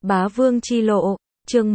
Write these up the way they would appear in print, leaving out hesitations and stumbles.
Bá Vương chi lộ, chương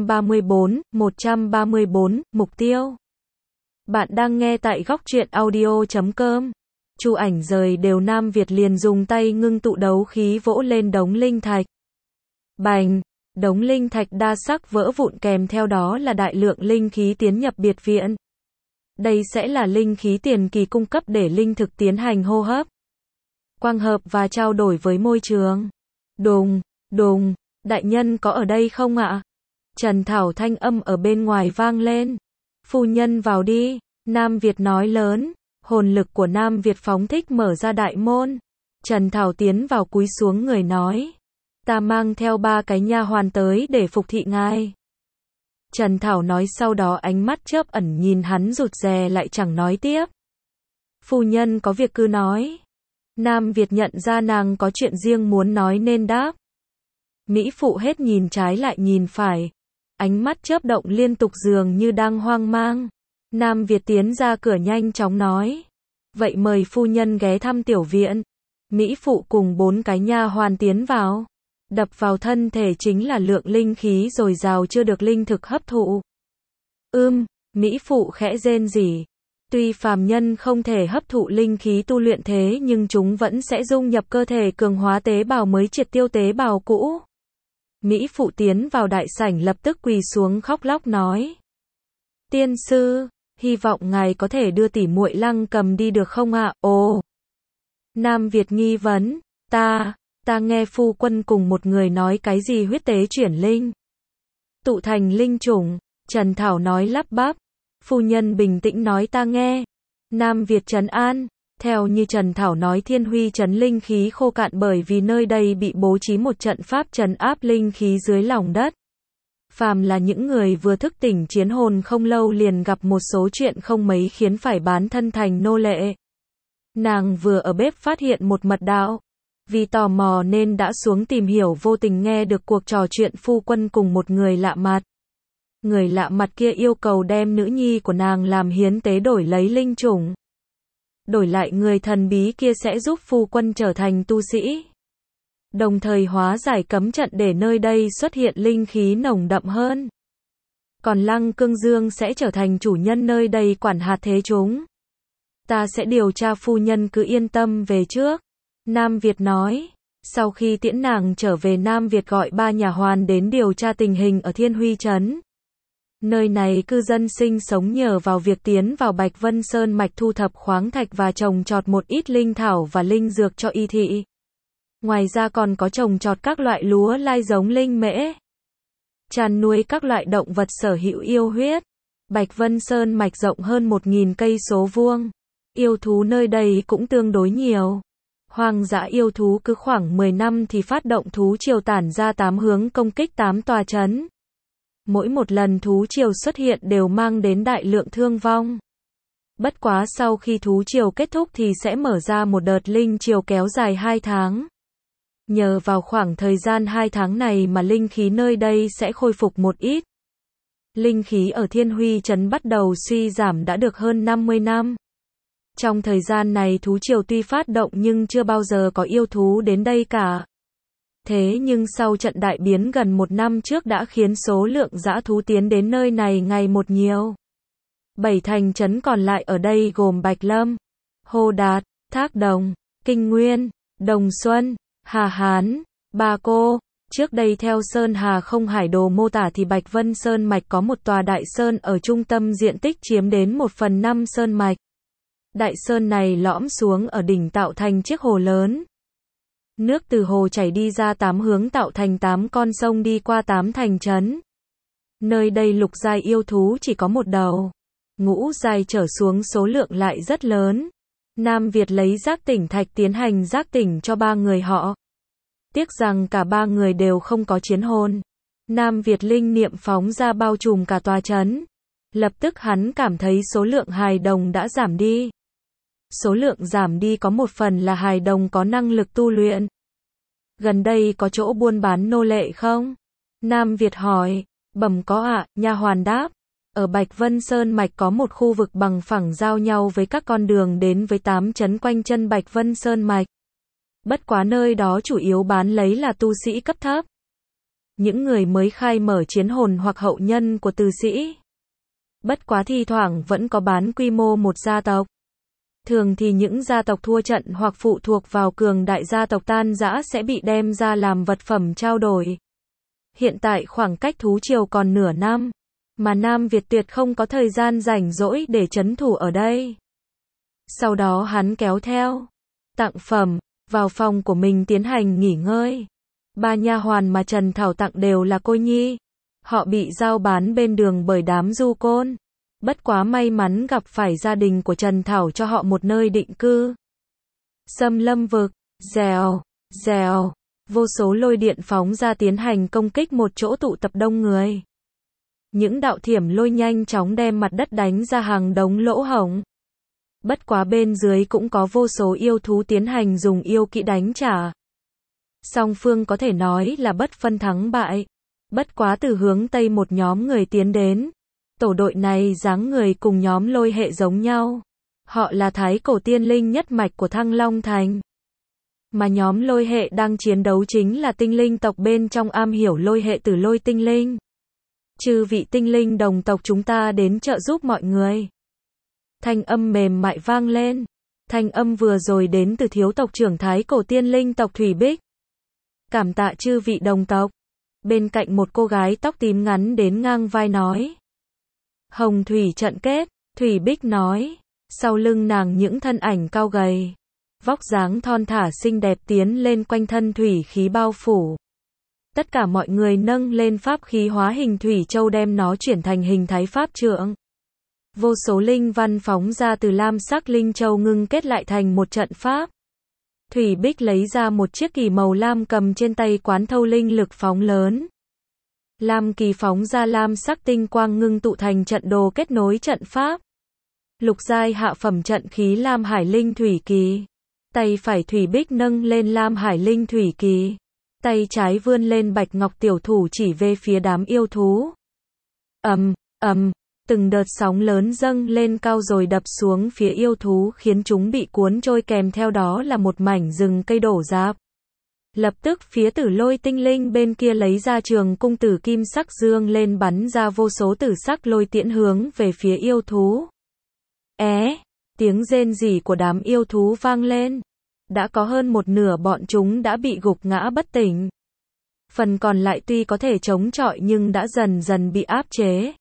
134, mục tiêu. Bạn đang nghe tại góc truyện audio.com. Chu Ảnh rời đều, Nam Việt liền dùng tay ngưng tụ đấu khí vỗ lên đống linh thạch. Bành, đống linh thạch đa sắc vỡ vụn, kèm theo đó là đại lượng linh khí tiến nhập biệt viện. Đây sẽ là linh khí tiền kỳ cung cấp để linh thực tiến hành hô hấp, quang hợp và trao đổi với môi trường. Đùng, đùng, đại nhân có ở đây không ạ? Trần Thảo thanh âm ở bên ngoài vang lên. Phu nhân vào đi, Nam Việt nói lớn. Hồn lực của Nam Việt phóng thích mở ra đại môn. Trần Thảo tiến vào cúi xuống người nói. Ta mang theo 3 cái nha hoàn tới để phục thị ngài. Trần Thảo nói, sau đó ánh mắt chớp ẩn nhìn hắn rụt rè lại chẳng nói tiếp. Phu nhân có việc cứ nói. Nam Việt nhận ra nàng có chuyện riêng muốn nói nên đáp. Mỹ phụ hết nhìn trái lại nhìn phải. Ánh mắt chớp động liên tục dường như đang hoang mang. Nam Việt tiến ra cửa nhanh chóng nói. Vậy mời phu nhân ghé thăm tiểu viện. Mỹ phụ cùng 4 cái nha hoàn tiến vào. Đập vào thân thể chính là lượng linh khí dồi dào chưa được linh thực hấp thụ. Mỹ phụ khẽ rên rỉ. Tuy phàm nhân không thể hấp thụ linh khí tu luyện thế nhưng chúng vẫn sẽ dung nhập cơ thể, cường hóa tế bào mới, triệt tiêu tế bào cũ. Mỹ phụ tiến vào đại sảnh lập tức quỳ xuống khóc lóc nói. Tiên sư, hy vọng ngài có thể đưa tỷ muội Lăng Cầm đi được không ạ? Ồ! Nam Việt nghi vấn. Ta nghe phu quân cùng một người nói cái gì huyết tế chuyển linh. Tụ thành linh chủng. Trần Thảo nói lắp bắp. Phu nhân bình tĩnh nói ta nghe. Nam Việt trấn an. Theo như Trần Thảo nói, Thiên Huy trấn linh khí khô cạn bởi vì nơi đây bị bố trí một trận pháp trấn áp linh khí dưới lòng đất. Phàm là những người vừa thức tỉnh chiến hồn không lâu liền gặp một số chuyện không mấy khiến phải bán thân thành nô lệ. Nàng vừa ở bếp phát hiện một mật đạo. Vì tò mò nên đã xuống tìm hiểu, vô tình nghe được cuộc trò chuyện phu quân cùng một người lạ mặt. Người lạ mặt kia yêu cầu đem nữ nhi của nàng làm hiến tế đổi lấy linh chủng. Đổi lại người thần bí kia sẽ giúp phu quân trở thành tu sĩ. Đồng thời hóa giải cấm trận để nơi đây xuất hiện linh khí nồng đậm hơn. Còn Lăng Cương Dương sẽ trở thành chủ nhân nơi đây, quản hạt thế chúng. Ta sẽ điều tra, phu nhân cứ yên tâm về trước. Nam Việt nói. Sau khi tiễn nàng trở về, Nam Việt gọi 3 nhà hoàn đến điều tra tình hình ở Thiên Huy trấn. Nơi này cư dân sinh sống nhờ vào việc tiến vào Bạch Vân Sơn mạch thu thập khoáng thạch và trồng trọt một ít linh thảo và linh dược cho y thị. Ngoài ra còn có trồng trọt các loại lúa lai giống linh mễ. Chăn nuôi các loại động vật sở hữu yêu huyết. Bạch Vân Sơn mạch rộng hơn 1000 cây số vuông. Yêu thú nơi đây cũng tương đối nhiều. Hoang dã yêu thú cứ khoảng 10 năm thì phát động thú triều tản ra 8 hướng công kích 8 tòa trấn. Mỗi một lần thú triều xuất hiện đều mang đến đại lượng thương vong. Bất quá sau khi thú triều kết thúc thì sẽ mở ra một đợt linh triều kéo dài 2 tháng. Nhờ vào khoảng thời gian 2 tháng này mà linh khí nơi đây sẽ khôi phục một ít. Linh khí ở Thiên Huy trấn bắt đầu suy giảm đã được hơn 50 năm. Trong thời gian này thú triều tuy phát động nhưng chưa bao giờ có yêu thú đến đây cả. Thế nhưng sau trận đại biến gần 1 năm trước đã khiến số lượng dã thú tiến đến nơi này ngày một nhiều. 7 thành trấn còn lại ở đây gồm Bạch Lâm, Hồ Đạt, Thác Đồng, Kinh Nguyên, Đồng Xuân, Hà Hán, Ba Cô. Trước đây theo Sơn Hà Không Hải Đồ mô tả thì Bạch Vân Sơn mạch có một tòa đại sơn ở trung tâm, diện tích chiếm đến 1/5 sơn mạch. Đại sơn này lõm xuống ở đỉnh tạo thành chiếc hồ lớn. Nước từ hồ chảy đi ra 8 hướng tạo thành 8 con sông đi qua 8 thành trấn. Nơi đây lục giai yêu thú chỉ có một đầu. Ngũ giai trở xuống số lượng lại rất lớn. Nam Việt lấy giác tỉnh thạch tiến hành giác tỉnh cho 3 người họ. Tiếc rằng cả 3 người đều không có chiến hồn. Nam Việt linh niệm phóng ra bao trùm cả tòa trấn. Lập tức hắn cảm thấy số lượng hài đồng đã giảm đi. Số lượng giảm đi có một phần là hài đồng có năng lực tu luyện. Gần đây có chỗ buôn bán nô lệ không? Nam Việt hỏi. Bẩm có ạ, nha hoàn đáp. Ở Bạch Vân Sơn mạch có một khu vực bằng phẳng giao nhau với các con đường đến với 8 trấn quanh chân Bạch Vân Sơn mạch. Bất quá nơi đó chủ yếu bán lấy là tu sĩ cấp thấp. những người mới khai mở chiến hồn hoặc hậu nhân của tử sĩ. Bất quá thi thoảng vẫn có bán quy mô một gia tộc. Thường thì những gia tộc thua trận hoặc phụ thuộc vào cường đại gia tộc tan rã sẽ bị đem ra làm vật phẩm trao đổi. Hiện tại khoảng cách thú triều còn nửa năm, mà Nam Việt tuyệt không có thời gian rảnh rỗi để trấn thủ ở đây. Sau đó hắn kéo theo tặng phẩm vào phòng của mình tiến hành nghỉ ngơi. 3 nha hoàn mà Trần Thảo tặng đều là cô nhi. Họ bị giao bán bên đường bởi đám du côn. Bất quá may mắn gặp phải gia đình của Trần Thảo cho họ một nơi định cư. Xâm lâm vực, rèo, rèo, vô số lôi điện phóng ra tiến hành công kích một chỗ tụ tập đông người. Những đạo thiểm lôi nhanh chóng đem mặt đất đánh ra hàng đống lỗ hổng. Bất quá bên dưới cũng có vô số yêu thú tiến hành dùng yêu kỹ đánh trả. Song phương có thể nói là bất phân thắng bại. Bất quá từ hướng Tây một nhóm người tiến đến. Tổ đội này dáng người cùng nhóm lôi hệ giống nhau. Họ là thái cổ tiên linh nhất mạch của Thăng Long Thành. Mà nhóm lôi hệ đang chiến đấu chính là tinh linh tộc bên trong am hiểu lôi hệ Tử Lôi tinh linh. Chư vị tinh linh đồng tộc chúng ta đến trợ giúp mọi người. Thanh âm mềm mại vang lên. Thanh âm vừa rồi đến từ thiếu tộc trưởng thái cổ tiên linh tộc Thủy Bích. Cảm tạ chư vị đồng tộc. Bên cạnh một cô gái tóc tím ngắn đến ngang vai nói. Hồng thủy trận kết, Thủy Bích nói. Sau lưng nàng những thân ảnh cao gầy. Vóc dáng thon thả xinh đẹp tiến lên quanh thân thủy khí bao phủ. Tất cả mọi người nâng lên pháp khí hóa hình thủy châu đem nó chuyển thành hình thái pháp trượng. Vô số linh văn phóng ra từ lam sắc linh châu ngưng kết lại thành một trận pháp. Thủy Bích lấy ra một chiếc kỳ màu lam cầm trên tay quán thâu linh lực phóng lớn. Lam kỳ phóng ra lam sắc tinh quang ngưng tụ thành trận đồ kết nối trận pháp. Lục giai hạ phẩm trận khí lam hải linh thủy kỳ. Tay phải Thủy Bích nâng lên lam hải linh thủy kỳ. Tay trái vươn lên bạch ngọc tiểu thủ chỉ về phía đám yêu thú. Từng đợt sóng lớn dâng lên cao rồi đập xuống phía yêu thú khiến chúng bị cuốn trôi, kèm theo đó là một mảnh rừng cây đổ rạp. Lập tức phía Tử Lôi tinh linh bên kia lấy ra trường cung tử kim sắc dương lên bắn ra vô số tử sắc lôi tiễn hướng về phía yêu thú. Tiếng rên rỉ của đám yêu thú vang lên. Đã có hơn một nửa bọn chúng đã bị gục ngã bất tỉnh. Phần còn lại tuy có thể chống chọi nhưng đã dần dần bị áp chế.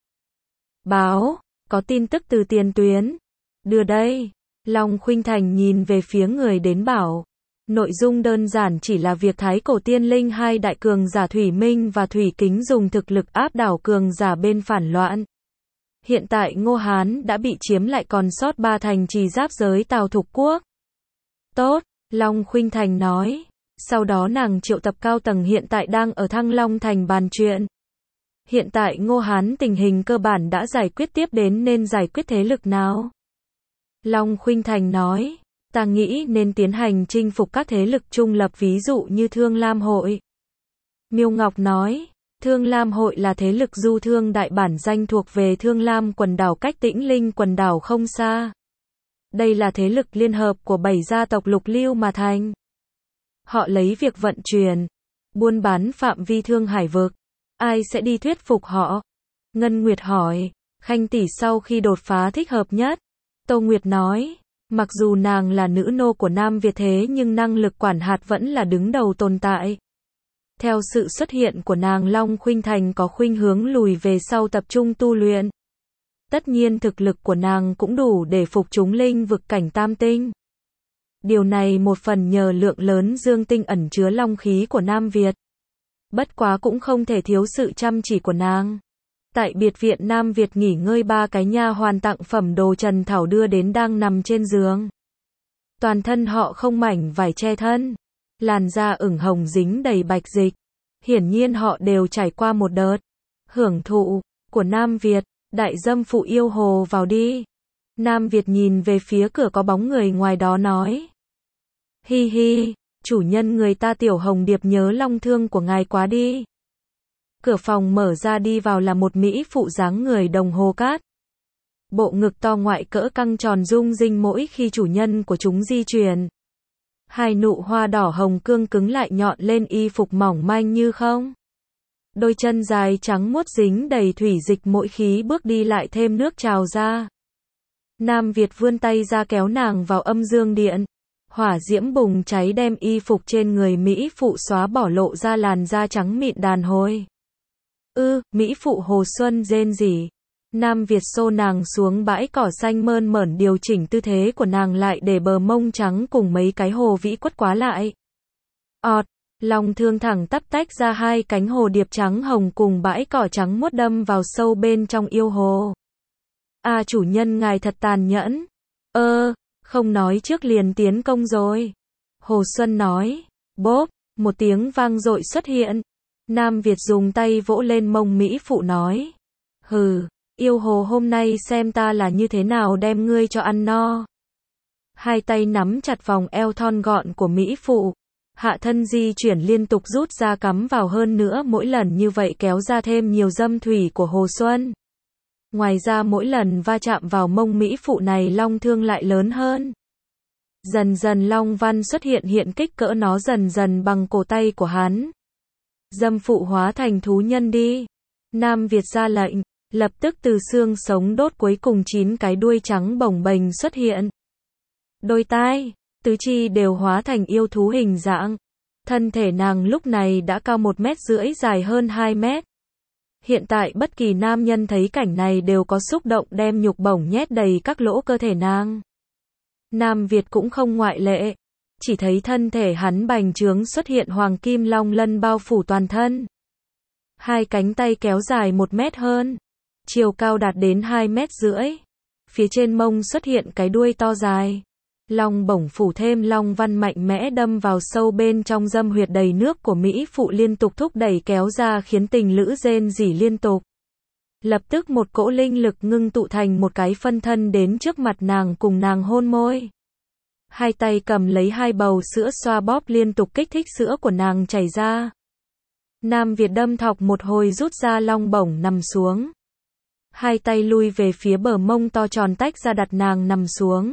Báo, có tin tức từ tiền tuyến. Đưa đây. Long Khuynh Thành nhìn về phía người đến bảo. Nội dung đơn giản chỉ là việc thái cổ tiên linh hai đại cường giả Thủy Minh và Thủy Kính dùng thực lực áp đảo cường giả bên phản loạn. Hiện tại Ngô Hán đã bị chiếm lại, còn sót 3 thành trì giáp giới Tào Thục Quốc. Tốt, Long Khuynh Thành nói. Sau đó nàng triệu tập cao tầng hiện tại đang ở Thăng Long Thành bàn chuyện. Hiện tại Ngô Hán tình hình cơ bản đã giải quyết, tiếp đến nên giải quyết thế lực nào? Long Khuynh Thành nói. Ta nghĩ nên tiến hành chinh phục các thế lực trung lập, ví dụ như Thương Lam Hội. Miêu Ngọc nói. Thương Lam Hội là thế lực du thương đại bản danh thuộc về Thương Lam quần đảo cách Tĩnh Linh quần đảo không xa. Đây là thế lực liên hợp của 7 gia tộc lục lưu mà thành. Họ lấy việc vận chuyển, buôn bán phạm vi Thương Hải vực. Ai sẽ đi thuyết phục họ? Ngân Nguyệt hỏi. Khanh tỷ sau khi đột phá thích hợp nhất. Tô Nguyệt nói. Mặc dù nàng là nữ nô của Nam Việt thế nhưng năng lực quản hạt vẫn là đứng đầu tồn tại. Theo sự xuất hiện của nàng, Long Khuynh Thành có khuynh hướng lùi về sau tập trung tu luyện. Tất nhiên thực lực của nàng cũng đủ để phục chúng linh vực cảnh tam tinh. Điều này một phần nhờ lượng lớn dương tinh ẩn chứa long khí của Nam Việt. Bất quá cũng không thể thiếu sự chăm chỉ của nàng. Tại biệt viện Nam Việt nghỉ ngơi, 3 cái nha hoàn tặng phẩm đồ Trần Thảo đưa đến đang nằm trên giường. Toàn thân họ không mảnh vải che thân. Làn da ửng hồng dính đầy bạch dịch. Hiển nhiên họ đều trải qua một đợt hưởng thụ của Nam Việt. Đại dâm phụ yêu hồ vào đi. Nam Việt nhìn về phía cửa có bóng người ngoài đó nói. Hi hi, chủ nhân người ta Tiểu Hồng Điệp nhớ long thương của ngài quá đi. Cửa phòng mở ra, đi vào là một mỹ phụ dáng người đồng hồ cát. Bộ ngực to ngoại cỡ căng tròn rung rinh mỗi khi chủ nhân của chúng di chuyển. Hai nụ hoa đỏ hồng cương cứng lại nhọn lên y phục mỏng manh như không. Đôi chân dài trắng muốt dính đầy thủy dịch mỗi khí bước đi lại thêm nước trào ra. Nam Việt vươn tay ra kéo nàng vào âm dương điện. Hỏa diễm bùng cháy đem y phục trên người Mỹ phụ xóa bỏ lộ ra làn da trắng mịn đàn hồi. Mỹ phụ Hồ Xuân rên rỉ. Nam Việt xô nàng xuống bãi cỏ xanh mơn mởn điều chỉnh tư thế của nàng lại để bờ mông trắng cùng mấy cái hồ vĩ quất quá lại. Long thương thẳng tắp tách ra hai cánh hồ điệp trắng hồng cùng bãi cỏ trắng muốt đâm vào sâu bên trong yêu hồ. Chủ nhân ngài thật tàn nhẫn. Không nói trước liền tiến công rồi. Hồ Xuân nói. Bốp, một tiếng vang dội xuất hiện. Nam Việt dùng tay vỗ lên mông Mỹ phụ nói. Hừ, yêu hồ hôm nay xem ta là như thế nào đem ngươi cho ăn no. Hai tay nắm chặt vòng eo thon gọn của Mỹ phụ. Hạ thân di chuyển liên tục rút ra cắm vào hơn nữa mỗi lần như vậy kéo ra thêm nhiều dâm thủy của Hồ Xuân. Ngoài ra mỗi lần va chạm vào mông Mỹ phụ này long thương lại lớn hơn. Dần dần long văn xuất hiện kích cỡ nó dần dần bằng cổ tay của hắn. Dâm phụ hóa thành thú nhân đi. Nam Việt ra lệnh, lập tức từ xương sống đốt cuối cùng 9 cái đuôi trắng bồng bềnh xuất hiện. Đôi tai, tứ chi đều hóa thành yêu thú hình dạng. Thân thể nàng lúc này đã cao 1,5 mét dài hơn 2 mét. Hiện tại bất kỳ nam nhân thấy cảnh này đều có xúc động đem nhục bổng nhét đầy các lỗ cơ thể nàng. Nam Việt cũng không ngoại lệ. Chỉ thấy thân thể hắn bành trướng xuất hiện hoàng kim long lân bao phủ toàn thân. Hai cánh tay kéo dài 1 mét hơn. Chiều cao đạt đến 2,5 mét. Phía trên mông xuất hiện cái đuôi to dài. Long bổng phủ thêm long văn mạnh mẽ đâm vào sâu bên trong dâm huyệt đầy nước của Mỹ phụ liên tục thúc đẩy kéo ra khiến tình lữ rên rỉ liên tục. Lập tức một cỗ linh lực ngưng tụ thành một cái phân thân đến trước mặt nàng cùng nàng hôn môi. Hai tay cầm lấy hai bầu sữa xoa bóp liên tục kích thích sữa của nàng chảy ra. Nam Việt đâm thọc một hồi rút ra long bổng nằm xuống. Hai tay lui về phía bờ mông to tròn tách ra đặt nàng nằm xuống.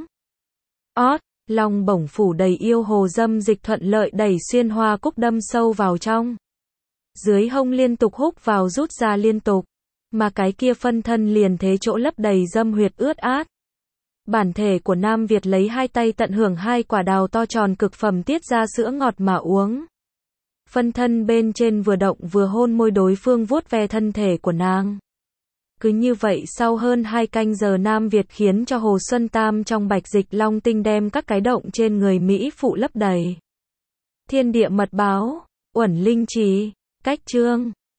Long bổng phủ đầy yêu hồ dâm dịch thuận lợi đẩy xuyên hoa cúc đâm sâu vào trong. Dưới hông liên tục húc vào rút ra liên tục. Mà cái kia phân thân liền thế chỗ lấp đầy dâm huyệt ướt át. Bản thể của Nam Việt lấy hai tay tận hưởng hai quả đào to tròn cực phẩm tiết ra sữa ngọt mà uống. Phân thân bên trên vừa động vừa hôn môi đối phương vuốt ve thân thể của nàng. Cứ như vậy sau hơn 2 canh giờ Nam Việt khiến cho Hồ Xuân Tam trong bạch dịch long tinh đem các cái động trên người Mỹ phụ lấp đầy. Thiên địa mật báo, Uẩn Linh Trì, Cách Chương